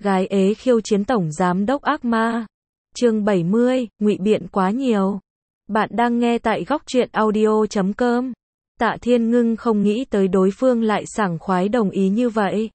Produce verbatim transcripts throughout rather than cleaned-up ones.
Gái ế khiêu chiến tổng giám đốc ác ma. Chương bảy mươi, ngụy biện quá nhiều. Bạn đang nghe tại góc truyện audio chấm com. Tạ Thiên Ngưng không nghĩ tới đối phương lại sảng khoái đồng ý như vậy.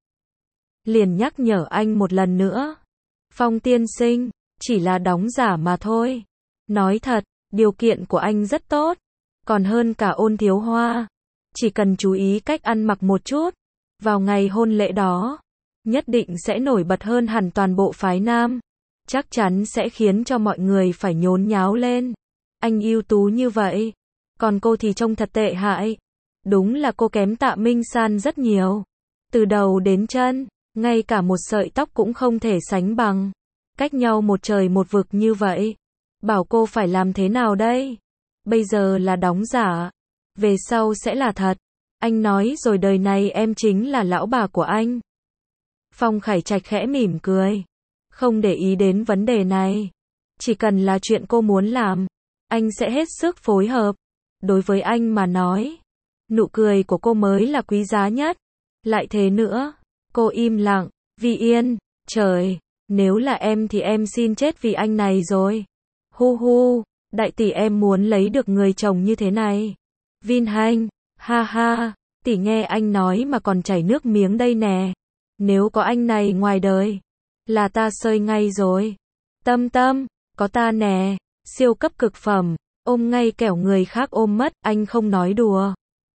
Liền nhắc nhở anh một lần nữa. Phong tiên sinh, chỉ là đóng giả mà thôi. Nói thật, điều kiện của anh rất tốt. Còn hơn cả Ôn Thiếu Hoa. Chỉ cần chú ý cách ăn mặc một chút. Vào ngày hôn lễ đó, nhất định sẽ nổi bật hơn hẳn toàn bộ phái nam. Chắc chắn sẽ khiến cho mọi người phải nhốn nháo lên. Anh ưu tú như vậy. Còn cô thì trông thật tệ hại. Đúng là cô kém Tạ Minh San rất nhiều. Từ đầu đến chân, ngay cả một sợi tóc cũng không thể sánh bằng. Cách nhau một trời một vực như vậy. Bảo cô phải làm thế nào đây? Bây giờ là đóng giả. Về sau sẽ là thật. Anh nói rồi, đời này em chính là lão bà của anh. Phong Khải Trạch khẽ mỉm cười. Không để ý đến vấn đề này. Chỉ cần là chuyện cô muốn làm, anh sẽ hết sức phối hợp. Đối với anh mà nói, nụ cười của cô mới là quý giá nhất. Lại thế nữa, cô im lặng. Vi Yên, trời, nếu là em thì em xin chết vì anh này rồi. Hu hu, đại tỷ em muốn lấy được người chồng như thế này. Vin Hanh, ha ha, tỷ nghe anh nói mà còn chảy nước miếng đây nè. Nếu có anh này ngoài đời, là ta sơi ngay rồi. Tâm Tâm, có ta nè, siêu cấp cực phẩm, ôm ngay kẻo người khác ôm mất, anh không nói đùa.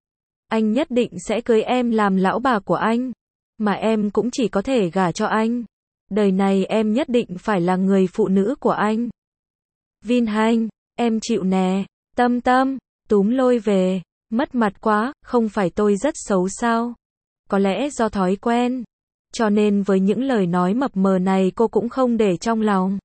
Anh nhất định sẽ cưới em làm lão bà của anh, mà em cũng chỉ có thể gả cho anh. Đời này em nhất định phải là người phụ nữ của anh. Vin Hanh, em chịu nè. Tâm Tâm, túm lôi về, mất mặt quá, không phải tôi rất xấu sao? Có lẽ do thói quen. Cho nên với những lời nói mập mờ này cô cũng không để trong lòng.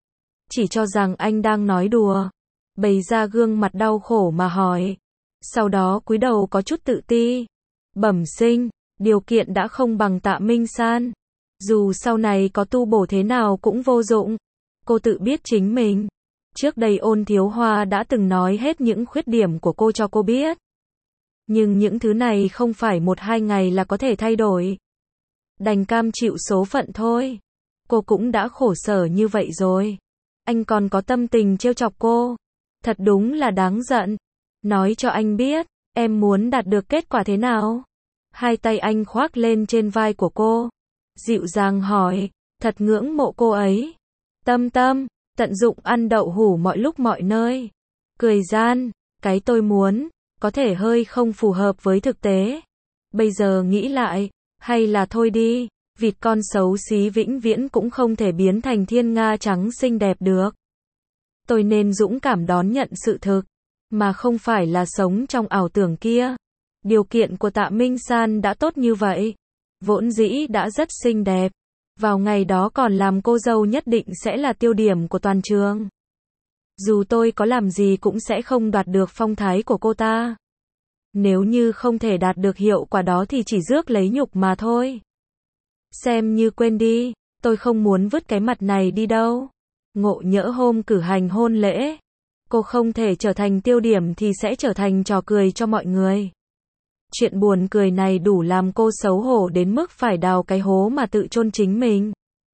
Chỉ cho rằng anh đang nói đùa. Bày ra gương mặt đau khổ mà hỏi. Sau đó cúi đầu có chút tự ti. Bẩm sinh, điều kiện đã không bằng Tạ Minh San. Dù sau này có tu bổ thế nào cũng vô dụng. Cô tự biết chính mình. Trước đây Ôn Thiếu Hoa đã từng nói hết những khuyết điểm của cô cho cô biết. Nhưng những thứ này không phải một hai ngày là có thể thay đổi. Đành cam chịu số phận thôi. Cô cũng đã khổ sở như vậy rồi. Anh còn có tâm tình trêu chọc cô. Thật đúng là đáng giận. Nói cho anh biết, em muốn đạt được kết quả thế nào? Hai tay anh khoác lên trên vai của cô. Dịu dàng hỏi, thật ngưỡng mộ cô ấy. Tâm Tâm, tận dụng ăn đậu hủ mọi lúc mọi nơi. Cười gian, cái tôi muốn, có thể hơi không phù hợp với thực tế. Bây giờ nghĩ lại, hay là thôi đi, vịt con xấu xí vĩnh viễn cũng không thể biến thành thiên nga trắng xinh đẹp được. Tôi nên dũng cảm đón nhận sự thực, mà không phải là sống trong ảo tưởng kia. Điều kiện của Tạ Minh San đã tốt như vậy, vốn dĩ đã rất xinh đẹp. Vào ngày đó còn làm cô dâu nhất định sẽ là tiêu điểm của toàn trường. Dù tôi có làm gì cũng sẽ không đoạt được phong thái của cô ta. Nếu như không thể đạt được hiệu quả đó thì chỉ rước lấy nhục mà thôi. Xem như quên đi, tôi không muốn vứt cái mặt này đi đâu. Ngộ nhỡ hôm cử hành hôn lễ, cô không thể trở thành tiêu điểm thì sẽ trở thành trò cười cho mọi người. Chuyện buồn cười này đủ làm cô xấu hổ đến mức phải đào cái hố mà tự chôn chính mình.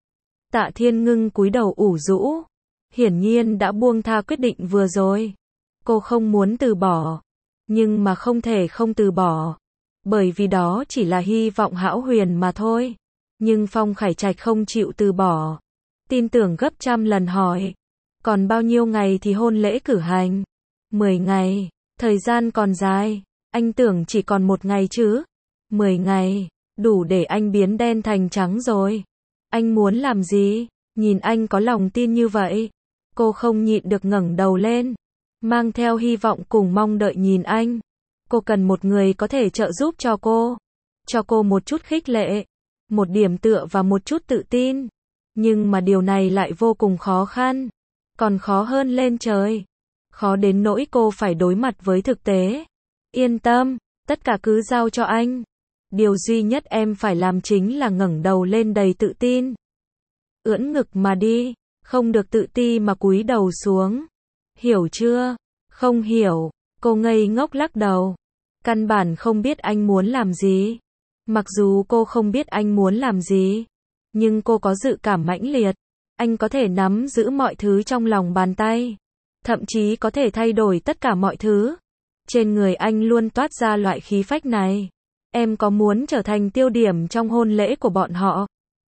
Tạ Thiên Ngưng cúi đầu ủ rũ. Hiển nhiên đã buông tha quyết định vừa rồi. Cô không muốn từ bỏ. Nhưng mà không thể không từ bỏ. Bởi vì đó chỉ là hy vọng hão huyền mà thôi. Nhưng Phong Khải Trạch không chịu từ bỏ. Tin tưởng gấp trăm lần hỏi. Còn bao nhiêu ngày thì hôn lễ cử hành? Mười ngày. Thời gian còn dài. Anh tưởng chỉ còn một ngày chứ. Mười ngày. Đủ để anh biến đen thành trắng rồi. Anh muốn làm gì? Nhìn anh có lòng tin như vậy. Cô không nhịn được ngẩng đầu lên. Mang theo hy vọng cùng mong đợi nhìn anh. Cô cần một người có thể trợ giúp cho cô. Cho cô một chút khích lệ. Một điểm tựa và một chút tự tin. Nhưng mà điều này lại vô cùng khó khăn. Còn khó hơn lên trời. Khó đến nỗi cô phải đối mặt với thực tế. Yên tâm, tất cả cứ giao cho anh. Điều duy nhất em phải làm chính là ngẩng đầu lên đầy tự tin. Ưỡn ngực mà đi, không được tự ti mà cúi đầu xuống. Hiểu chưa? Không hiểu. Cô ngây ngốc lắc đầu. Căn bản không biết anh muốn làm gì. Mặc dù cô không biết anh muốn làm gì, Nhưng cô có dự cảm mãnh liệt. Anh có thể nắm giữ mọi thứ trong lòng bàn tay. Thậm chí có thể thay đổi tất cả mọi thứ. Trên người anh luôn toát ra loại khí phách này. Em có muốn trở thành tiêu điểm trong hôn lễ của bọn họ?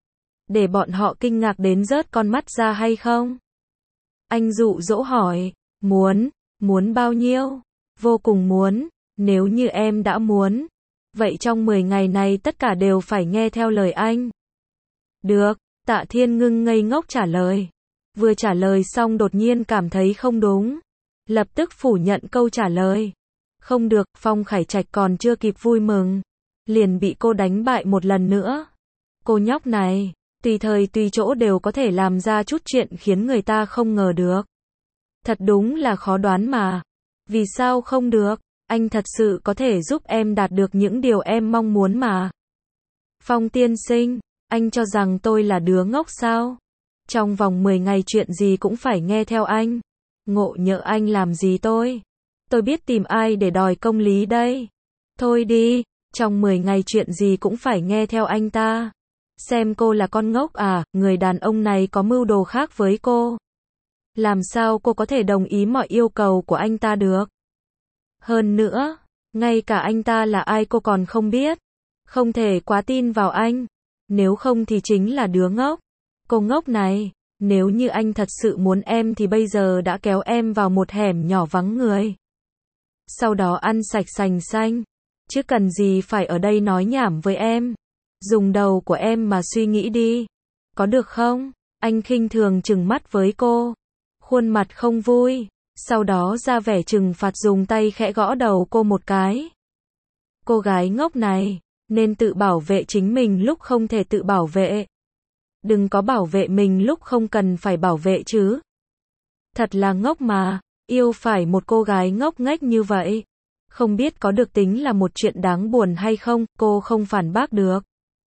Để bọn họ kinh ngạc đến rớt con mắt ra hay không? Anh dụ dỗ hỏi. Muốn, muốn bao nhiêu? Vô cùng muốn, nếu như em đã muốn. Vậy trong mười ngày này tất cả đều phải nghe theo lời anh. Được, Tạ Thiên Ngưng ngây ngốc trả lời. Vừa trả lời xong đột nhiên cảm thấy không đúng. Lập tức phủ nhận câu trả lời. Không được, Phong Khải Trạch còn chưa kịp vui mừng. Liền bị cô đánh bại một lần nữa. Cô nhóc này, tùy thời tùy chỗ đều có thể làm ra chút chuyện khiến người ta không ngờ được. Thật đúng là khó đoán mà. Vì sao không được? Anh thật sự có thể giúp em đạt được những điều em mong muốn mà. Phong tiên sinh, anh cho rằng tôi là đứa ngốc sao? Trong vòng mười ngày chuyện gì cũng phải nghe theo anh. Ngộ nhỡ anh làm gì tôi? Tôi biết tìm ai để đòi công lý đây. Thôi đi, trong mười ngày chuyện gì cũng phải nghe theo anh ta. Xem cô là con ngốc à, người đàn ông này có mưu đồ khác với cô. Làm sao cô có thể đồng ý mọi yêu cầu của anh ta được? Hơn nữa, ngay cả anh ta là ai cô còn không biết. Không thể quá tin vào anh. Nếu không thì chính là đứa ngốc. Cô ngốc này, nếu như anh thật sự muốn em thì bây giờ đã kéo em vào một hẻm nhỏ vắng người. Sau đó ăn sạch sành xanh. Chứ cần gì phải ở đây nói nhảm với em. Dùng đầu của em mà suy nghĩ đi. Có được không? Anh khinh thường trừng mắt với cô. Khuôn mặt không vui. Sau đó ra vẻ trừng phạt dùng tay khẽ gõ đầu cô một cái. Cô gái ngốc này, nên tự bảo vệ chính mình lúc không thể tự bảo vệ. Đừng có bảo vệ mình lúc không cần phải bảo vệ chứ. Thật là ngốc mà, yêu phải một cô gái ngốc nghếch như vậy. Không biết có được tính là một chuyện đáng buồn hay không, cô không phản bác được.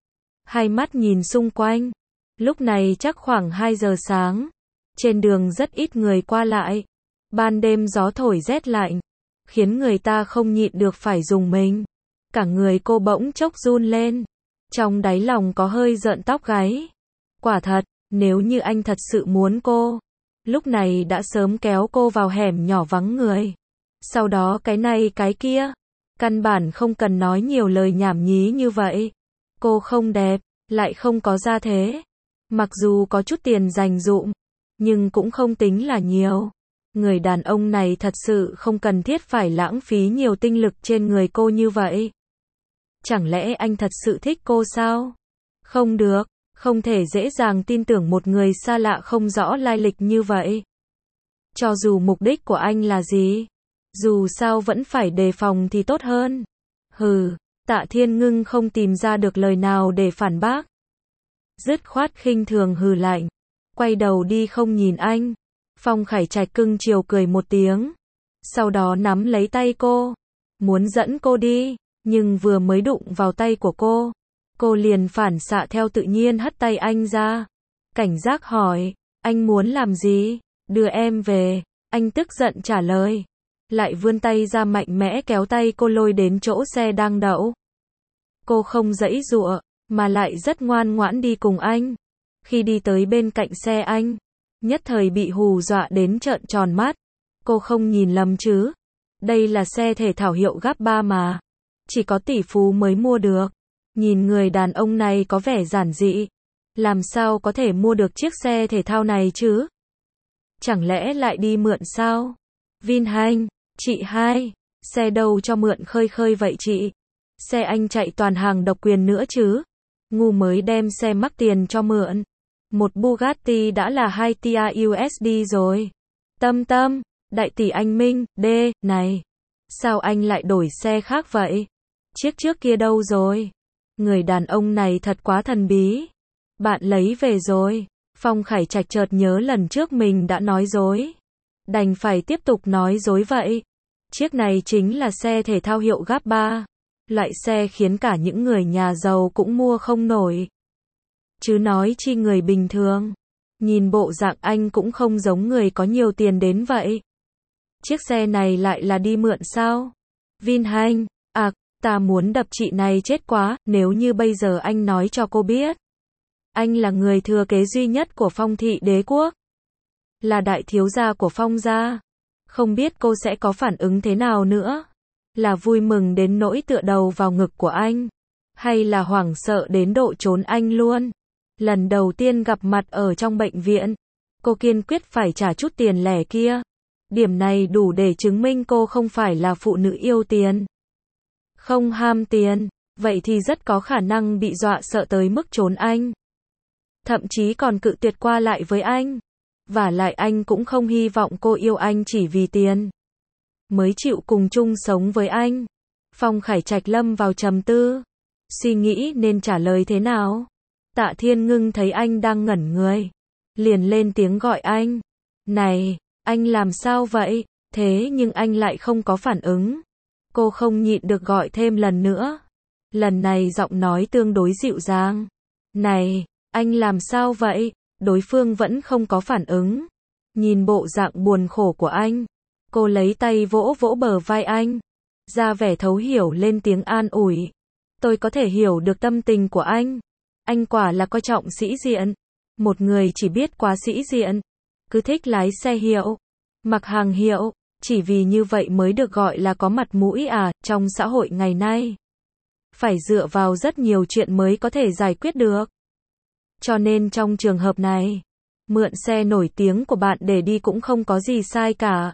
Hai mắt nhìn xung quanh. Lúc này chắc khoảng hai giờ sáng. Trên đường rất ít người qua lại. Ban đêm gió thổi rét lạnh, khiến người ta không nhịn được phải rùng mình. Cả người cô bỗng chốc run lên. Trong đáy lòng có hơi rợn tóc gáy. Quả thật, nếu như anh thật sự muốn cô, lúc này đã sớm kéo cô vào hẻm nhỏ vắng người. Sau đó cái này cái kia. Căn bản không cần nói nhiều lời nhảm nhí như vậy. Cô không đẹp, lại không có gia thế. Mặc dù có chút tiền dành dụm, nhưng cũng không tính là nhiều. Người đàn ông này thật sự không cần thiết phải lãng phí nhiều tinh lực trên người cô như vậy. Chẳng lẽ anh thật sự thích cô sao? Không được, không thể dễ dàng tin tưởng một người xa lạ không rõ lai lịch như vậy. Cho dù mục đích của anh là gì, dù sao vẫn phải đề phòng thì tốt hơn. Hừ, Tạ Thiên Ngưng không tìm ra được lời nào để phản bác. Dứt khoát khinh thường hừ lạnh, quay đầu đi không nhìn anh. Phong Khải Trạch cưng chiều cười một tiếng, sau đó nắm lấy tay cô, muốn dẫn cô đi, nhưng vừa mới đụng vào tay của cô, cô liền phản xạ theo tự nhiên hất tay anh ra. Cảnh giác hỏi, anh muốn làm gì? Đưa em về. Anh tức giận trả lời, lại vươn tay ra mạnh mẽ kéo tay cô lôi đến chỗ xe đang đậu. Cô không giãy giụa, mà lại rất ngoan ngoãn đi cùng anh. Khi đi tới bên cạnh xe anh, nhất thời bị hù dọa đến trợn tròn mắt. Cô không nhìn lầm chứ? Đây là xe thể thao hiệu gáp ba mà. Chỉ có tỷ phú mới mua được. Nhìn người đàn ông này có vẻ giản dị. Làm sao có thể mua được chiếc xe thể thao này chứ? Chẳng lẽ lại đi mượn sao? Vin Hành, chị hai, xe đâu cho mượn khơi khơi vậy chị? Xe anh chạy toàn hàng độc quyền nữa chứ? Ngu mới đem xe mắc tiền cho mượn. Một Bugatti đã là hai tỷ u ét đê rồi. Tâm Tâm, đại tỷ anh Minh, D, này. Sao anh lại đổi xe khác vậy? Chiếc trước kia đâu rồi? Người đàn ông này thật quá thần bí. Bạn lấy về rồi. Phong Khải Trạch chợt nhớ lần trước mình đã nói dối. Đành phải tiếp tục nói dối vậy. Chiếc này chính là xe thể thao hiệu gáp ba. Loại xe khiến cả những người nhà giàu cũng mua không nổi. Chứ nói chi người bình thường. Nhìn bộ dạng anh cũng không giống người có nhiều tiền đến vậy. Chiếc xe này lại là đi mượn sao? Vin Hành, à, ta muốn đập chị này chết quá, nếu như bây giờ anh nói cho cô biết. Anh là người thừa kế duy nhất của Phong thị đế quốc. Là đại thiếu gia của Phong gia. Không biết cô sẽ có phản ứng thế nào nữa. Là vui mừng đến nỗi tựa đầu vào ngực của anh. Hay là hoảng sợ đến độ trốn anh luôn. Lần đầu tiên gặp mặt ở trong bệnh viện. Cô kiên quyết phải trả chút tiền lẻ kia. Điểm này đủ để chứng minh cô không phải là phụ nữ yêu tiền. Không ham tiền. Vậy thì rất có khả năng bị dọa sợ tới mức trốn anh. Thậm chí còn cự tuyệt qua lại với anh. Vả lại anh cũng không hy vọng cô yêu anh chỉ vì tiền. Mới chịu cùng chung sống với anh. Phong Khải Trạch lâm vào trầm tư. Suy nghĩ nên trả lời thế nào. Tạ Thiên Ngưng thấy anh đang ngẩn người. Liền lên tiếng gọi anh. Này, anh làm sao vậy? Thế nhưng anh lại không có phản ứng. Cô không nhịn được gọi thêm lần nữa. Lần này giọng nói tương đối dịu dàng. Này, anh làm sao vậy? Đối phương vẫn không có phản ứng. Nhìn bộ dạng buồn khổ của anh. Cô lấy tay vỗ vỗ bờ vai anh. Ra vẻ thấu hiểu lên tiếng an ủi. Tôi có thể hiểu được tâm tình của anh. Anh quả là coi trọng sĩ diện. Một người chỉ biết quá sĩ diện. Cứ thích lái xe hiệu. Mặc hàng hiệu. Chỉ vì như vậy mới được gọi là có mặt mũi à, trong xã hội ngày nay. Phải dựa vào rất nhiều chuyện mới có thể giải quyết được. Cho nên trong trường hợp này, mượn xe nổi tiếng của bạn để đi cũng không có gì sai cả.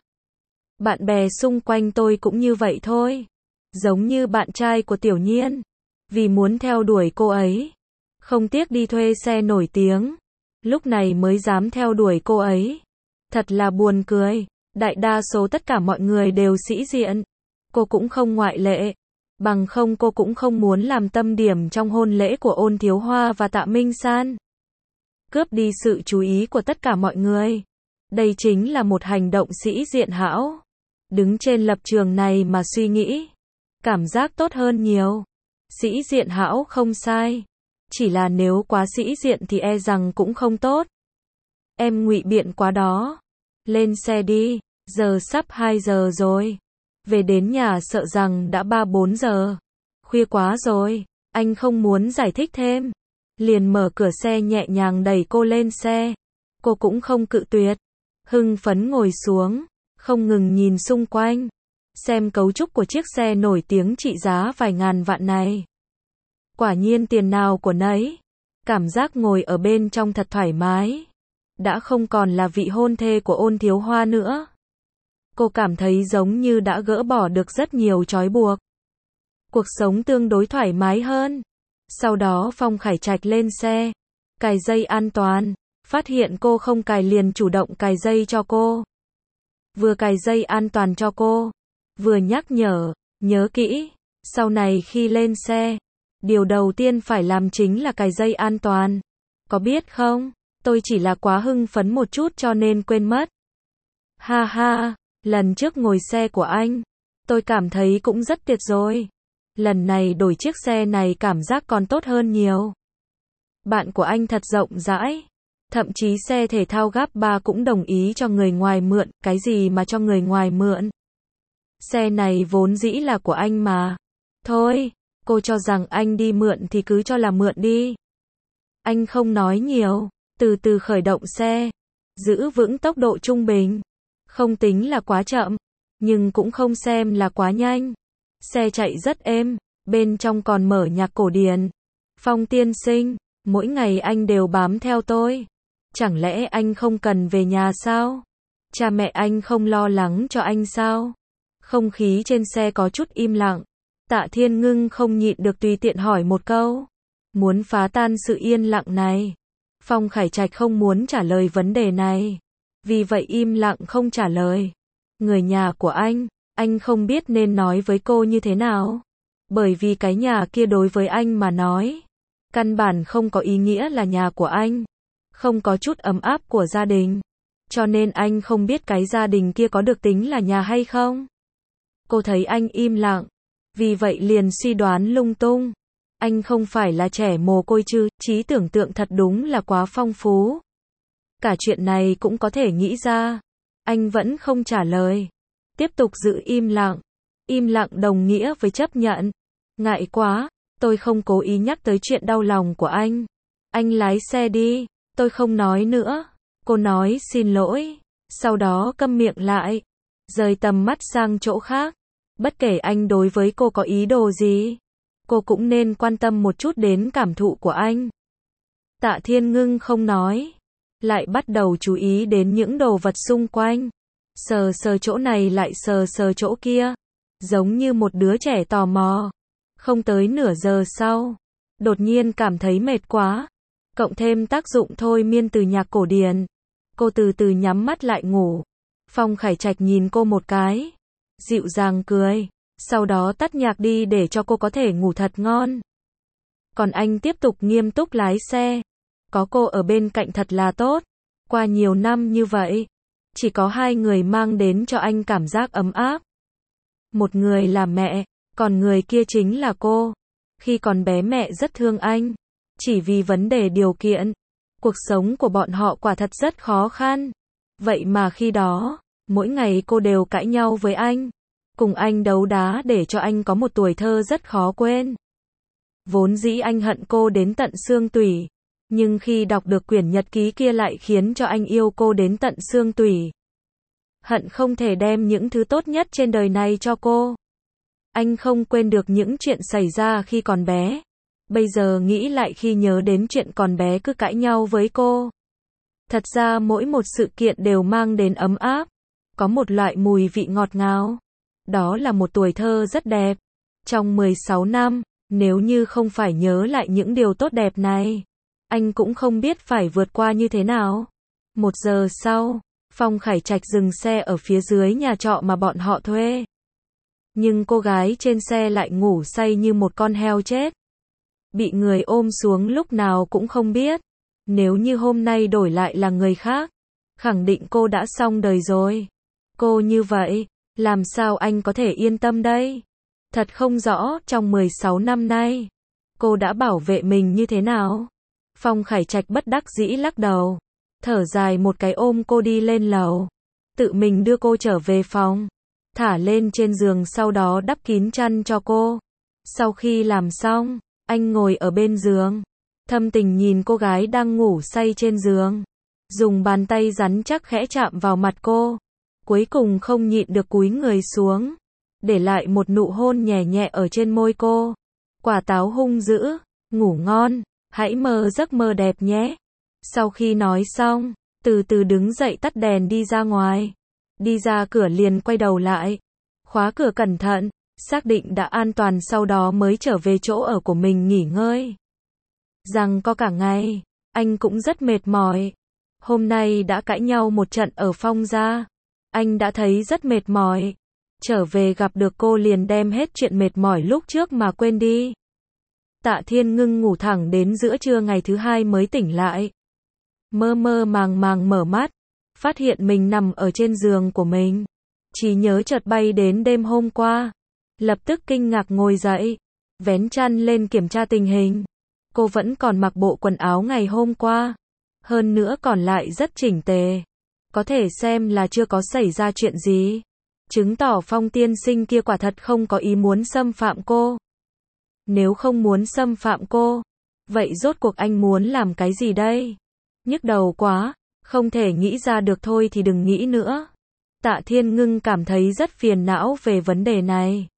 Bạn bè xung quanh tôi cũng như vậy thôi. Giống như bạn trai của Tiểu Nhiên. Vì muốn theo đuổi cô ấy. Không tiếc đi thuê xe nổi tiếng. Lúc này mới dám theo đuổi cô ấy. Thật là buồn cười. Đại đa số tất cả mọi người đều sĩ diện. Cô cũng không ngoại lệ. Bằng không cô cũng không muốn làm tâm điểm trong hôn lễ của Ôn Thiếu Hoa và Tạ Minh San. Cướp đi sự chú ý của tất cả mọi người. Đây chính là một hành động sĩ diện hão. Đứng trên lập trường này mà suy nghĩ. Cảm giác tốt hơn nhiều. Sĩ diện hão không sai. Chỉ là nếu quá sĩ diện thì e rằng cũng không tốt. Em ngụy biện quá đó. Lên xe đi. Giờ sắp hai giờ rồi. Về đến nhà sợ rằng đã ba bốn giờ. Khuya quá rồi. Anh không muốn giải thích thêm. Liền mở cửa xe nhẹ nhàng đẩy cô lên xe. Cô cũng không cự tuyệt. Hưng phấn ngồi xuống. Không ngừng nhìn xung quanh. Xem cấu trúc của chiếc xe nổi tiếng trị giá vài ngàn vạn này. Quả nhiên tiền nào của nấy. Cảm giác ngồi ở bên trong thật thoải mái. Đã không còn là vị hôn thê của Ôn Thiếu Hoa nữa. Cô cảm thấy giống như đã gỡ bỏ được rất nhiều trói buộc. Cuộc sống tương đối thoải mái hơn. Sau đó Phong Khải Trạch lên xe. Cài dây an toàn. Phát hiện cô không cài liền chủ động cài dây cho cô. Vừa cài dây an toàn cho cô. Vừa nhắc nhở. Nhớ kỹ. Sau này khi lên xe. Điều đầu tiên phải làm chính là cài dây an toàn. Có biết không? Tôi chỉ là quá hưng phấn một chút cho nên quên mất. Ha ha. Lần trước ngồi xe của anh. Tôi cảm thấy cũng rất tuyệt rồi. Lần này đổi chiếc xe này cảm giác còn tốt hơn nhiều. Bạn của anh thật rộng rãi. Thậm chí xe thể thao gáp ba cũng đồng ý cho người ngoài mượn. Cái gì mà cho người ngoài mượn? Xe này vốn dĩ là của anh mà. Thôi, cô cho rằng anh đi mượn thì cứ cho là mượn đi. Anh không nói nhiều. Từ từ khởi động xe. Giữ vững tốc độ trung bình. Không tính là quá chậm. Nhưng cũng không xem là quá nhanh. Xe chạy rất êm. Bên trong còn mở nhạc cổ điển. Phong tiên sinh. Mỗi ngày anh đều bám theo tôi. Chẳng lẽ anh không cần về nhà sao? Cha mẹ anh không lo lắng cho anh sao? Không khí trên xe có chút im lặng. Tạ Thiên Ngưng không nhịn được tùy tiện hỏi một câu. Muốn phá tan sự yên lặng này. Phong Khải Trạch không muốn trả lời vấn đề này. Vì vậy im lặng không trả lời. Người nhà của anh, anh không biết nên nói với cô như thế nào. Bởi vì cái nhà kia đối với anh mà nói. Căn bản không có ý nghĩa là nhà của anh. Không có chút ấm áp của gia đình. Cho nên anh không biết cái gia đình kia có được tính là nhà hay không. Cô thấy anh im lặng. Vì vậy liền suy đoán lung tung. Anh không phải là trẻ mồ côi chứ, trí tưởng tượng thật đúng là quá phong phú. Cả chuyện này cũng có thể nghĩ ra. Anh vẫn không trả lời. Tiếp tục giữ im lặng. Im lặng đồng nghĩa với chấp nhận. Ngại quá, tôi không cố ý nhắc tới chuyện đau lòng của anh. Anh lái xe đi, tôi không nói nữa. Cô nói xin lỗi, sau đó câm miệng lại, rời tầm mắt sang chỗ khác. Bất kể anh đối với cô có ý đồ gì, cô cũng nên quan tâm một chút đến cảm thụ của anh. Tạ Thiên Ngưng không nói, lại bắt đầu chú ý đến những đồ vật xung quanh. Sờ sờ chỗ này lại sờ sờ chỗ kia, giống như một đứa trẻ tò mò. Không tới nửa giờ sau, đột nhiên cảm thấy mệt quá, cộng thêm tác dụng thôi miên từ nhạc cổ điển, cô từ từ nhắm mắt lại ngủ. Phong Khải Trạch nhìn cô một cái, dịu dàng cười, sau đó tắt nhạc đi để cho cô có thể ngủ thật ngon. Còn anh tiếp tục nghiêm túc lái xe. Có cô ở bên cạnh thật là tốt. Qua nhiều năm như vậy, chỉ có hai người mang đến cho anh cảm giác ấm áp. Một người là mẹ, còn người kia chính là cô. Khi còn bé mẹ rất thương anh, chỉ vì vấn đề điều kiện. Cuộc sống của bọn họ quả thật rất khó khăn. Vậy mà khi đó, mỗi ngày cô đều cãi nhau với anh, cùng anh đấu đá để cho anh có một tuổi thơ rất khó quên. Vốn dĩ anh hận cô đến tận xương tủy, nhưng khi đọc được quyển nhật ký kia lại khiến cho anh yêu cô đến tận xương tủy. Hận không thể đem những thứ tốt nhất trên đời này cho cô. Anh không quên được những chuyện xảy ra khi còn bé. Bây giờ nghĩ lại khi nhớ đến chuyện còn bé cứ cãi nhau với cô. Thật ra mỗi một sự kiện đều mang đến ấm áp, có một loại mùi vị ngọt ngào. Đó là một tuổi thơ rất đẹp. Trong mười sáu năm, nếu như không phải nhớ lại những điều tốt đẹp này, anh cũng không biết phải vượt qua như thế nào. Một giờ sau, Phong Khải Trạch dừng xe ở phía dưới nhà trọ mà bọn họ thuê. Nhưng cô gái trên xe lại ngủ say như một con heo chết. Bị người ôm xuống lúc nào cũng không biết. Nếu như hôm nay đổi lại là người khác, khẳng định cô đã xong đời rồi. Cô như vậy, làm sao anh có thể yên tâm đây? Thật không rõ trong mười sáu năm nay, cô đã bảo vệ mình như thế nào? Phong Khải Trạch bất đắc dĩ lắc đầu, thở dài một cái ôm cô đi lên lầu, tự mình đưa cô trở về phòng, thả lên trên giường sau đó đắp kín chăn cho cô. Sau khi làm xong, anh ngồi ở bên giường, thâm tình nhìn cô gái đang ngủ say trên giường, dùng bàn tay rắn chắc khẽ chạm vào mặt cô, cuối cùng không nhịn được cúi người xuống, để lại một nụ hôn nhẹ nhẹ ở trên môi cô. Quả táo hung dữ, ngủ ngon, hãy mơ giấc mơ đẹp nhé. Sau khi nói xong, từ từ đứng dậy tắt đèn đi ra ngoài. Đi ra cửa liền quay đầu lại, khóa cửa cẩn thận, xác định đã an toàn sau đó mới trở về chỗ ở của mình nghỉ ngơi. Rằng có cả ngày, anh cũng rất mệt mỏi. Hôm nay đã cãi nhau một trận ở Phong gia, anh đã thấy rất mệt mỏi. Trở về gặp được cô liền đem hết chuyện mệt mỏi lúc trước mà quên đi. Tạ Thiên Ngưng ngủ thẳng đến giữa trưa ngày thứ hai mới tỉnh lại. Mơ mơ màng màng mở mắt, phát hiện mình nằm ở trên giường của mình. Chỉ nhớ chợt bay đến đêm hôm qua. Lập tức kinh ngạc ngồi dậy, vén chăn lên kiểm tra tình hình. Cô vẫn còn mặc bộ quần áo ngày hôm qua. Hơn nữa còn lại rất chỉnh tề. Có thể xem là chưa có xảy ra chuyện gì. Chứng tỏ Phong tiên sinh kia quả thật không có ý muốn xâm phạm cô. Nếu không muốn xâm phạm cô, vậy rốt cuộc anh muốn làm cái gì đây? Nhức đầu quá, không thể nghĩ ra được thôi thì đừng nghĩ nữa. Tạ Thiên Ngưng cảm thấy rất phiền não về vấn đề này.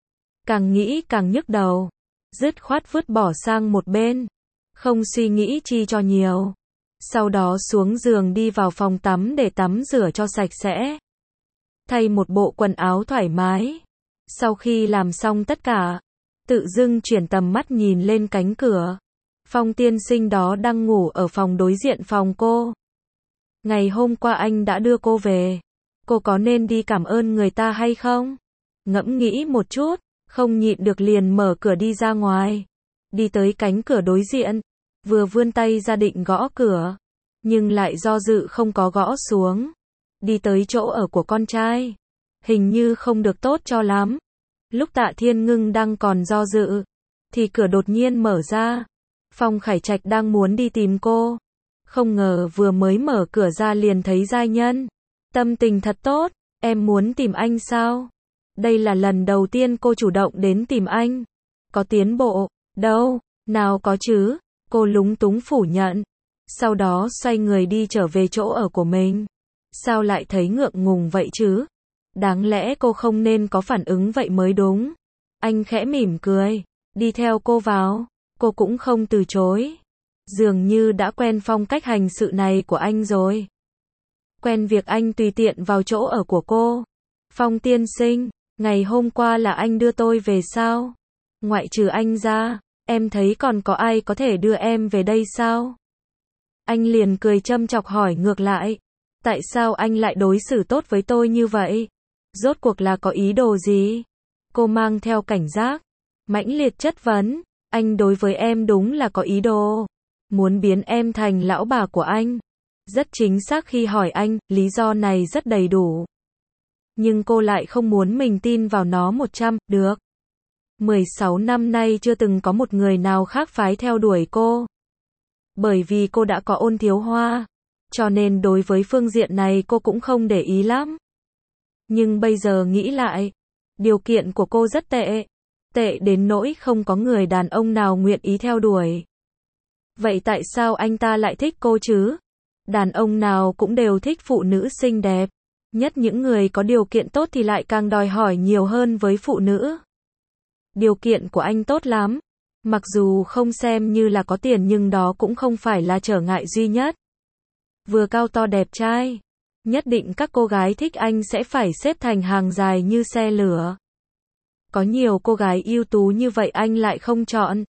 Càng nghĩ càng nhức đầu, dứt khoát vứt bỏ sang một bên, không suy nghĩ chi cho nhiều. Sau đó xuống giường đi vào phòng tắm để tắm rửa cho sạch sẽ. Thay một bộ quần áo thoải mái. Sau khi làm xong tất cả, tự dưng chuyển tầm mắt nhìn lên cánh cửa. Phong tiên sinh đó đang ngủ ở phòng đối diện phòng cô. Ngày hôm qua anh đã đưa cô về. Cô có nên đi cảm ơn người ta hay không? Ngẫm nghĩ một chút, không nhịn được liền mở cửa đi ra ngoài. Đi tới cánh cửa đối diện, vừa vươn tay ra định gõ cửa, nhưng lại do dự không có gõ xuống. Đi tới chỗ ở của con trai, hình như không được tốt cho lắm. Lúc Tạ Thiên Ngưng đang còn do dự, thì cửa đột nhiên mở ra. Phong Khải Trạch đang muốn đi tìm cô. Không ngờ vừa mới mở cửa ra liền thấy giai nhân. Tâm tình thật tốt, em muốn tìm anh sao? Đây là lần đầu tiên cô chủ động đến tìm anh. Có tiến bộ, đâu, nào có chứ. Cô lúng túng phủ nhận. Sau đó xoay người đi trở về chỗ ở của mình. Sao lại thấy ngượng ngùng vậy chứ? Đáng lẽ cô không nên có phản ứng vậy mới đúng. Anh khẽ mỉm cười, đi theo cô vào. Cô cũng không từ chối. Dường như đã quen phong cách hành sự này của anh rồi. Quen việc anh tùy tiện vào chỗ ở của cô. Phong tiên sinh, ngày hôm qua là anh đưa tôi về sao? Ngoại trừ anh ra, em thấy còn có ai có thể đưa em về đây sao? Anh liền cười châm chọc hỏi ngược lại. Tại sao anh lại đối xử tốt với tôi như vậy? Rốt cuộc là có ý đồ gì? Cô mang theo cảnh giác, mãnh liệt chất vấn. Anh đối với em đúng là có ý đồ. Muốn biến em thành lão bà của anh. Rất chính xác khi hỏi anh, lý do này rất đầy đủ. Nhưng cô lại không muốn mình tin vào nó một trăm, được. mười sáu năm nay chưa từng có một người nào khác phái theo đuổi cô. Bởi vì cô đã có Ôn Thiếu Hoa. Cho nên đối với phương diện này cô cũng không để ý lắm. Nhưng bây giờ nghĩ lại, điều kiện của cô rất tệ. Tệ đến nỗi không có người đàn ông nào nguyện ý theo đuổi. Vậy tại sao anh ta lại thích cô chứ? Đàn ông nào cũng đều thích phụ nữ xinh đẹp. Nhất những người có điều kiện tốt thì lại càng đòi hỏi nhiều hơn với phụ nữ. Điều kiện của anh tốt lắm. Mặc dù không xem như là có tiền nhưng đó cũng không phải là trở ngại duy nhất. Vừa cao to đẹp trai. Nhất định các cô gái thích anh sẽ phải xếp thành hàng dài như xe lửa. Có nhiều cô gái ưu tú như vậy anh lại không chọn.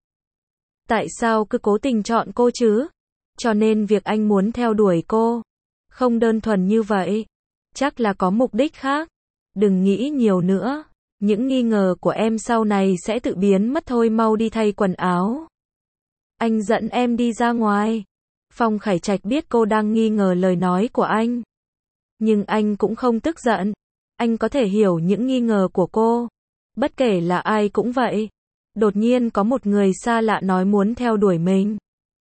Tại sao cứ cố tình chọn cô chứ? Cho nên việc anh muốn theo đuổi cô không đơn thuần như vậy. Chắc là có mục đích khác. Đừng nghĩ nhiều nữa. Những nghi ngờ của em sau này sẽ tự biến mất thôi, mau đi thay quần áo. Anh dẫn em đi ra ngoài. Phong Khải Trạch biết cô đang nghi ngờ lời nói của anh. Nhưng anh cũng không tức giận. Anh có thể hiểu những nghi ngờ của cô. Bất kể là ai cũng vậy. Đột nhiên có một người xa lạ nói muốn theo đuổi mình.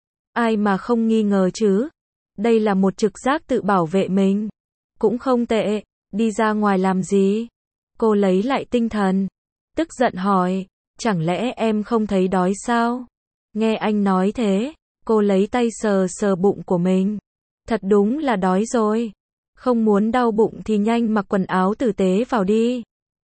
Ai mà không nghi ngờ chứ? Đây là một trực giác tự bảo vệ mình. Cũng không tệ. Đi ra ngoài làm gì? Cô lấy lại tinh thần. Tức giận hỏi. Chẳng lẽ em không thấy đói sao? Nghe anh nói thế. Cô lấy tay sờ sờ bụng của mình. Thật đúng là đói rồi. Không muốn đau bụng thì nhanh mặc quần áo tử tế vào đi.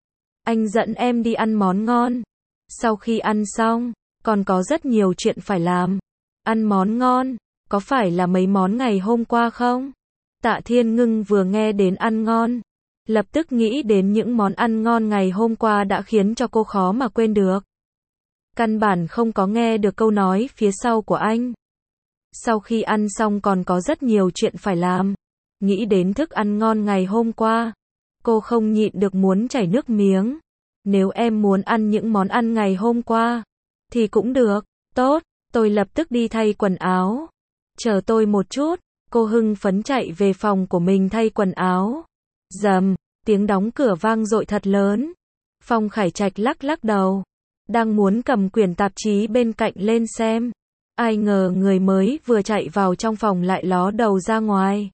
Anh dẫn em đi ăn món ngon. Sau khi ăn xong, còn có rất nhiều chuyện phải làm. Ăn món ngon, có phải là mấy món ngày hôm qua không? Tạ Thiên Ngưng vừa nghe đến ăn ngon, lập tức nghĩ đến những món ăn ngon ngày hôm qua đã khiến cho cô khó mà quên được. Căn bản không có nghe được câu nói phía sau của anh. Sau khi ăn xong còn có rất nhiều chuyện phải làm. Nghĩ đến thức ăn ngon ngày hôm qua, cô không nhịn được muốn chảy nước miếng. Nếu em muốn ăn những món ăn ngày hôm qua, thì cũng được. Tốt, tôi lập tức đi thay quần áo. Chờ tôi một chút. Cô hưng phấn chạy về phòng của mình thay quần áo. Rầm, tiếng đóng cửa vang dội thật lớn. Phong Khải Trạch lắc lắc đầu. Đang muốn cầm quyển tạp chí bên cạnh lên xem. Ai ngờ người mới vừa chạy vào trong phòng lại ló đầu ra ngoài.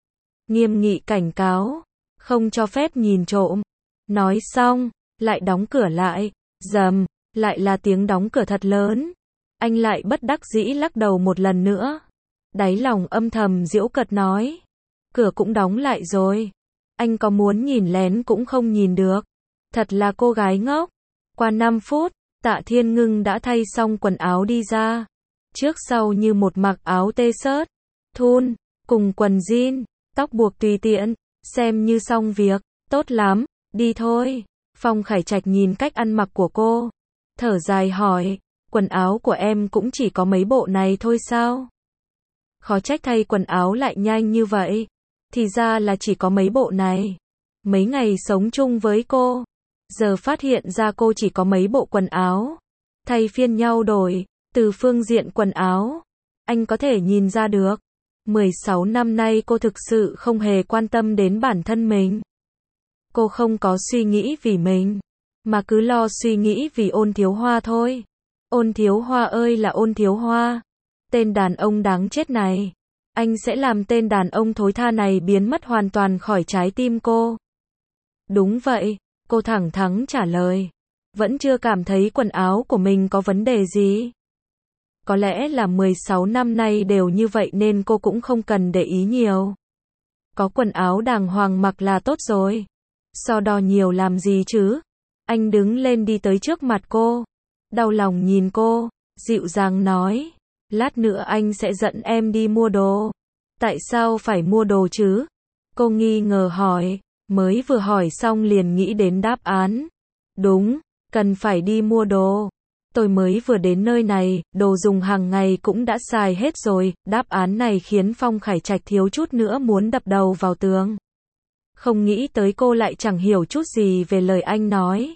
Nghiêm nghị cảnh cáo. Không cho phép nhìn trộm. Nói xong, lại đóng cửa lại. Rầm, lại là tiếng đóng cửa thật lớn. Anh lại bất đắc dĩ lắc đầu một lần nữa. Đáy lòng âm thầm giễu cợt nói. Cửa cũng đóng lại rồi. Anh có muốn nhìn lén cũng không nhìn được. Thật là cô gái ngốc. Qua năm phút, Tạ Thiên Ngưng đã thay xong quần áo đi ra. Trước sau như một mặc áo t-shirt, thun, cùng quần jean, tóc buộc tùy tiện, xem như xong việc. Tốt lắm, đi thôi. Phong Khải Trạch nhìn cách ăn mặc của cô, thở dài hỏi, quần áo của em cũng chỉ có mấy bộ này thôi sao? Khó trách thay quần áo lại nhanh như vậy. Thì ra là chỉ có mấy bộ này. Mấy ngày sống chung với cô, giờ phát hiện ra cô chỉ có mấy bộ quần áo. Thay phiên nhau đổi. Từ phương diện quần áo, anh có thể nhìn ra được. mười sáu năm nay cô thực sự không hề quan tâm đến bản thân mình. Cô không có suy nghĩ vì mình, mà cứ lo suy nghĩ vì Ôn Thiếu Hoa thôi. Ôn Thiếu Hoa ơi là Ôn Thiếu Hoa. Tên đàn ông đáng chết này. Anh sẽ làm tên đàn ông thối tha này biến mất hoàn toàn khỏi trái tim cô. Đúng vậy, cô thẳng thắn trả lời. Vẫn chưa cảm thấy quần áo của mình có vấn đề gì. Có lẽ là mười sáu năm nay đều như vậy nên cô cũng không cần để ý nhiều. Có quần áo đàng hoàng mặc là tốt rồi. So đo nhiều làm gì chứ? Anh đứng lên đi tới trước mặt cô. Đau lòng nhìn cô, dịu dàng nói. Lát nữa anh sẽ dẫn em đi mua đồ. Tại sao phải mua đồ chứ? Cô nghi ngờ hỏi. Mới vừa hỏi xong liền nghĩ đến đáp án. Đúng, cần phải đi mua đồ. Tôi mới vừa đến nơi này, đồ dùng hàng ngày cũng đã xài hết rồi. Đáp án này khiến Phong Khải Trạch thiếu chút nữa muốn đập đầu vào tường. Không nghĩ tới cô lại chẳng hiểu chút gì về lời anh nói.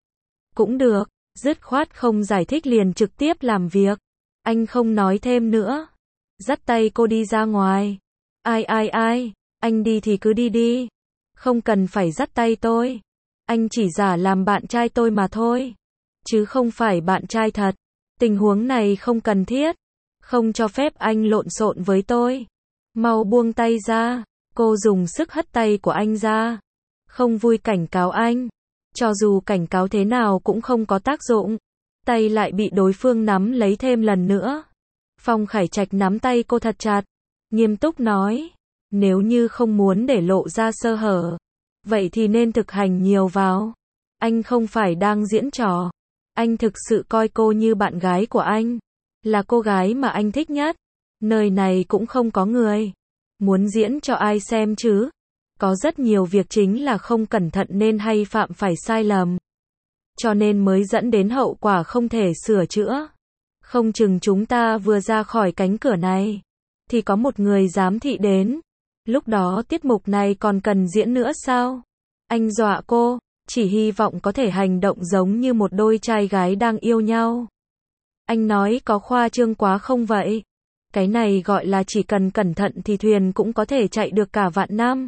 Cũng được, dứt khoát không giải thích liền trực tiếp làm việc. Anh không nói thêm nữa. Dắt tay cô đi ra ngoài. Ai ai ai, anh đi thì cứ đi đi. Không cần phải dắt tay tôi. Anh chỉ giả làm bạn trai tôi mà thôi. Chứ không phải bạn trai thật. Tình huống này không cần thiết. Không cho phép anh lộn xộn với tôi. Mau buông tay ra. Cô dùng sức hất tay của anh ra. Không vui cảnh cáo anh. Cho dù cảnh cáo thế nào cũng không có tác dụng. Tay lại bị đối phương nắm lấy thêm lần nữa. Phong Khải Trạch nắm tay cô thật chặt. Nghiêm túc nói. Nếu như không muốn để lộ ra sơ hở. Vậy thì nên thực hành nhiều vào. Anh không phải đang diễn trò. Anh thực sự coi cô như bạn gái của anh. Là cô gái mà anh thích nhất. Nơi này cũng không có người. Muốn diễn cho ai xem chứ? Có rất nhiều việc chính là không cẩn thận nên hay phạm phải sai lầm. Cho nên mới dẫn đến hậu quả không thể sửa chữa. Không chừng chúng ta vừa ra khỏi cánh cửa này. Thì có một người giám thị đến. Lúc đó tiết mục này còn cần diễn nữa sao? Anh dọa cô. Chỉ hy vọng có thể hành động giống như một đôi trai gái đang yêu nhau. Anh nói có khoa trương quá không vậy? Cái này gọi là chỉ cần cẩn thận thì thuyền cũng có thể chạy được cả vạn năm.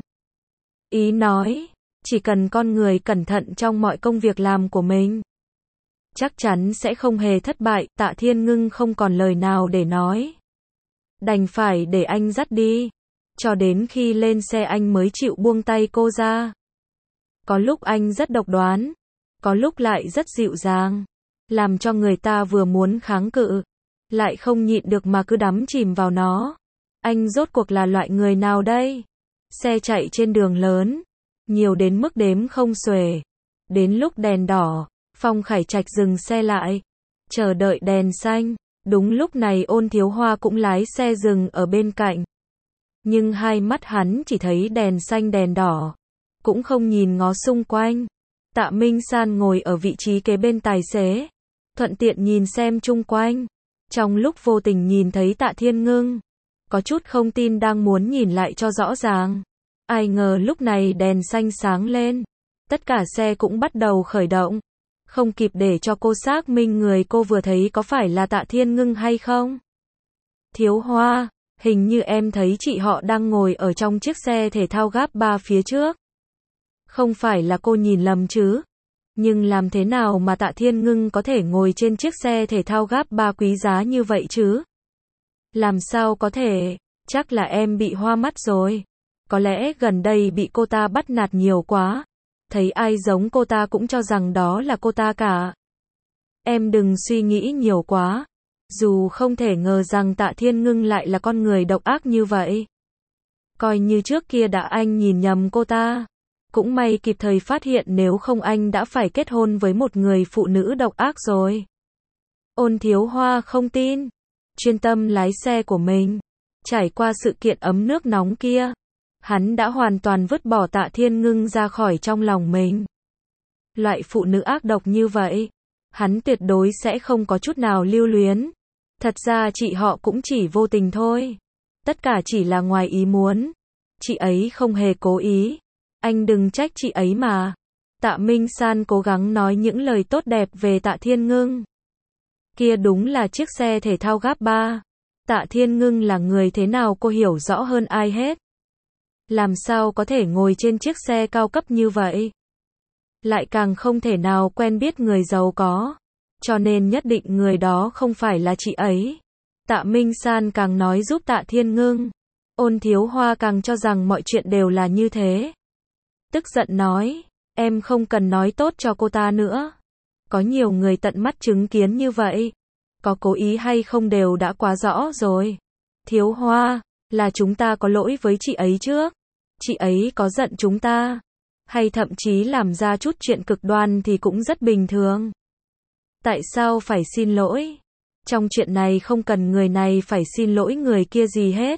Ý nói, chỉ cần con người cẩn thận trong mọi công việc làm của mình, chắc chắn sẽ không hề thất bại. Tạ Thiên Ngưng không còn lời nào để nói. Đành phải để anh dắt đi. Cho đến khi lên xe anh mới chịu buông tay cô ra. Có lúc anh rất độc đoán, có lúc lại rất dịu dàng, làm cho người ta vừa muốn kháng cự, lại không nhịn được mà cứ đắm chìm vào nó. Anh rốt cuộc là loại người nào đây? Xe chạy trên đường lớn, nhiều đến mức đếm không xuể. Đến lúc đèn đỏ, Phong Khải Trạch dừng xe lại, chờ đợi đèn xanh. Đúng lúc này Ôn Thiếu Hoa cũng lái xe dừng ở bên cạnh. Nhưng hai mắt hắn chỉ thấy đèn xanh đèn đỏ, cũng không nhìn ngó xung quanh. Tạ Minh San ngồi ở vị trí kế bên tài xế, thuận tiện nhìn xem chung quanh. Trong lúc vô tình nhìn thấy Tạ Thiên Ngưng, có chút không tin đang muốn nhìn lại cho rõ ràng. Ai ngờ lúc này đèn xanh sáng lên, tất cả xe cũng bắt đầu khởi động. Không kịp để cho cô xác minh người cô vừa thấy có phải là Tạ Thiên Ngưng hay không. Thiếu Hoa, hình như em thấy chị họ đang ngồi ở trong chiếc xe thể thao gáp ba phía trước. Không phải là cô nhìn lầm chứ? Nhưng làm thế nào mà Tạ Thiên Ngưng có thể ngồi trên chiếc xe thể thao gáp ba quý giá như vậy chứ? Làm sao có thể? Chắc là em bị hoa mắt rồi. Có lẽ gần đây bị cô ta bắt nạt nhiều quá. Thấy ai giống cô ta cũng cho rằng đó là cô ta cả. Em đừng suy nghĩ nhiều quá. Dù không thể ngờ rằng Tạ Thiên Ngưng lại là con người độc ác như vậy. Coi như trước kia đã anh nhìn nhầm cô ta. Cũng may kịp thời phát hiện, nếu không anh đã phải kết hôn với một người phụ nữ độc ác rồi. Ôn Thiếu Hoa không tin. Chuyên tâm lái xe của mình. Trải qua sự kiện ấm nước nóng kia, hắn đã hoàn toàn vứt bỏ Tạ Thiên Ngưng ra khỏi trong lòng mình. Loại phụ nữ ác độc như vậy, hắn tuyệt đối sẽ không có chút nào lưu luyến. Thật ra chị họ cũng chỉ vô tình thôi. Tất cả chỉ là ngoài ý muốn. Chị ấy không hề cố ý. Anh đừng trách chị ấy mà. Tạ Minh San cố gắng nói những lời tốt đẹp về Tạ Thiên Ngưng. Kia đúng là chiếc xe thể thao gáp ba. Tạ Thiên Ngưng là người thế nào cô hiểu rõ hơn ai hết. Làm sao có thể ngồi trên chiếc xe cao cấp như vậy? Lại càng không thể nào quen biết người giàu có. Cho nên nhất định người đó không phải là chị ấy. Tạ Minh San càng nói giúp Tạ Thiên Ngưng. Ôn Thiếu Hoa càng cho rằng mọi chuyện đều là như thế. Tức giận nói, em không cần nói tốt cho cô ta nữa. Có nhiều người tận mắt chứng kiến như vậy. Có cố ý hay không đều đã quá rõ rồi. Thiếu Hoa, là chúng ta có lỗi với chị ấy trước. Chị ấy có giận chúng ta, hay thậm chí làm ra chút chuyện cực đoan thì cũng rất bình thường. Tại sao phải xin lỗi? Trong chuyện này không cần người này phải xin lỗi người kia gì hết.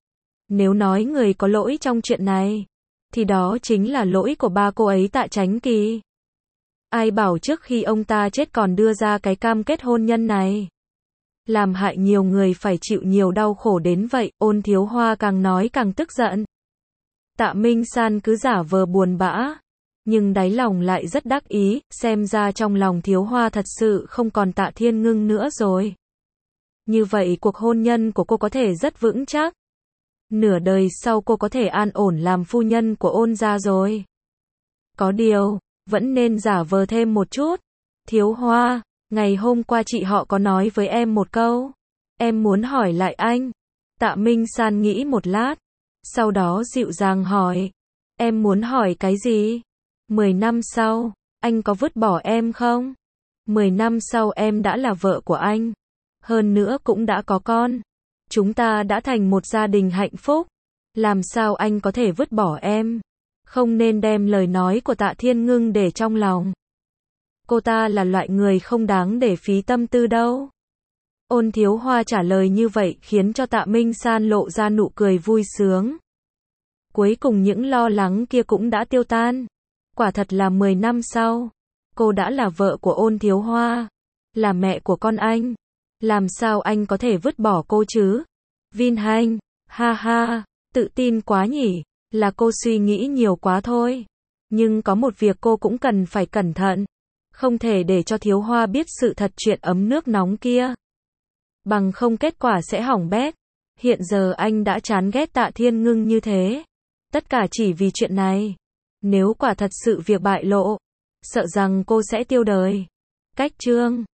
Nếu nói người có lỗi trong chuyện này, thì đó chính là lỗi của ba cô ấy Tạ Chánh Kỳ. Ai bảo trước khi ông ta chết còn đưa ra cái cam kết hôn nhân này. Làm hại nhiều người phải chịu nhiều đau khổ đến vậy, Ôn Thiếu Hoa càng nói càng tức giận. Tạ Minh San cứ giả vờ buồn bã, nhưng đáy lòng lại rất đắc ý, xem ra trong lòng Thiếu Hoa thật sự không còn Tạ Thiên Ngưng nữa rồi. Như vậy cuộc hôn nhân của cô có thể rất vững chắc. Nửa đời sau cô có thể an ổn làm phu nhân của Ôn gia rồi. Có điều, vẫn nên giả vờ thêm một chút. Thiếu Hoa, ngày hôm qua chị họ có nói với em một câu. Em muốn hỏi lại anh. Tạ Minh San nghĩ một lát, sau đó dịu dàng hỏi. Em muốn hỏi cái gì? Mười năm sau, anh có vứt bỏ em không? Mười năm sau em đã là vợ của anh. Hơn nữa cũng đã có con. Chúng ta đã thành một gia đình hạnh phúc. Làm sao anh có thể vứt bỏ em? Không nên đem lời nói của Tạ Thiên Ngưng để trong lòng. Cô ta là loại người không đáng để phí tâm tư đâu. Ôn Thiếu Hoa trả lời như vậy khiến cho Tạ Minh San lộ ra nụ cười vui sướng. Cuối cùng những lo lắng kia cũng đã tiêu tan. Quả thật là mười năm sau, cô đã là vợ của Ôn Thiếu Hoa, là mẹ của con anh. Làm sao anh có thể vứt bỏ cô chứ? Vin Hành, ha ha, tự tin quá nhỉ, là cô suy nghĩ nhiều quá thôi. Nhưng có một việc cô cũng cần phải cẩn thận. Không thể để cho Thiếu Hoa biết sự thật chuyện ấm nước nóng kia. Bằng không kết quả sẽ hỏng bét. Hiện giờ anh đã chán ghét Tạ Thiên Ngưng như thế. Tất cả chỉ vì chuyện này. Nếu quả thật sự việc bại lộ, sợ rằng cô sẽ tiêu đời. Cách chương